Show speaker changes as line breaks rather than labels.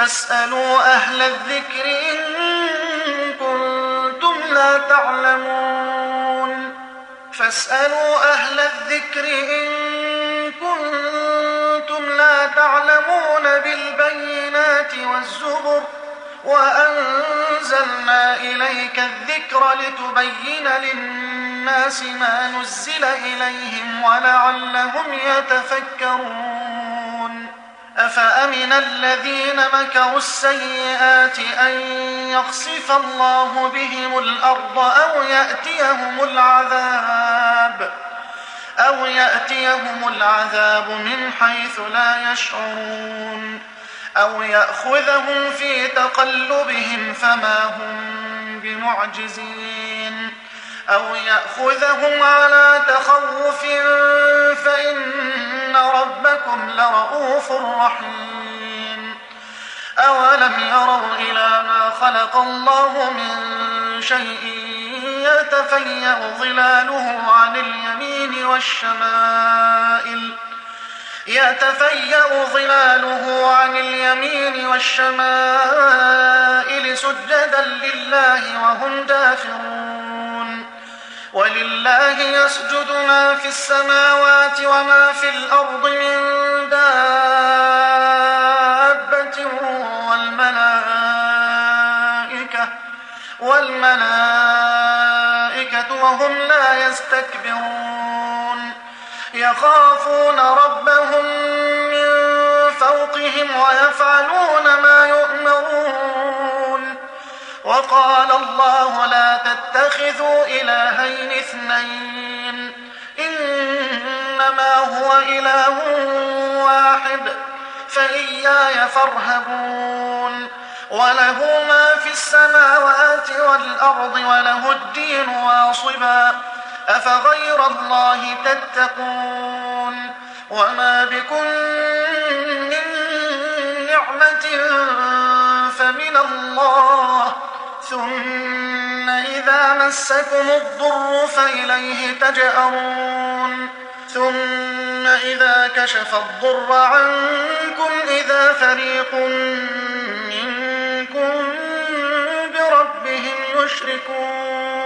فاسألوا أهل الذكر إن كنتم لا تعلمون فاسألوا أهل الذكر إن كنتم لا تعلمون بالبينات والزبر وأنزلنا إليك الذكر لتبين للناس ما نزل إليهم ولعلهم يتفكرون أفأمن الذين مكروا السيئات أن يخسف الله بهم الأرض أو يأتيهم العذاب من حيث لا يشعرون أو يأخذهم في تقلبهم فما هم بمعجزين أو يأخذهم على تخوف فإن ربكم لرؤوف رحيم أولم يروا إلى ما خلق الله من شيء يتفيأ ظلاله عن اليمين والشمائل سجدا لله وهم داخرون ولله يسجد ما في السماوات وما في الأرض من دابة والملائكة وهم لا يستكبرون يخافون ربهم من فوقهم ويفعلون ما يؤمرون وقال الله لا تتخذوا إلهين اثنين إنما هو إله واحد فإياي فارهبون وله ما في السماوات والأرض وله الدين واصبا أفغير الله تتقون وما بكم من نعمة فمن الله ثم إذا مسكم الضر فإليه تجأرون ثم إذا كشف الضر عنكم إذا فريق منكم بربهم يشركون